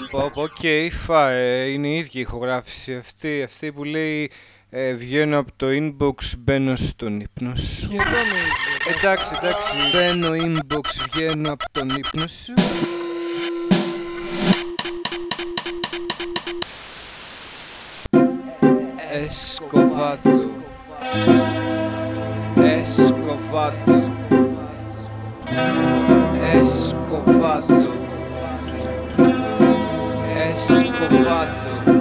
Οκ, είναι η ίδια ηχογράφηση αυτή που λέει βγαίνω από το inbox, μπαίνω στον ύπνο σου. Σχεδόν η ίδια. Εντάξει, μπαίνω inbox, βγαίνω από τον ύπνο σου. Escovato, Escovato, Escovato, Escovato.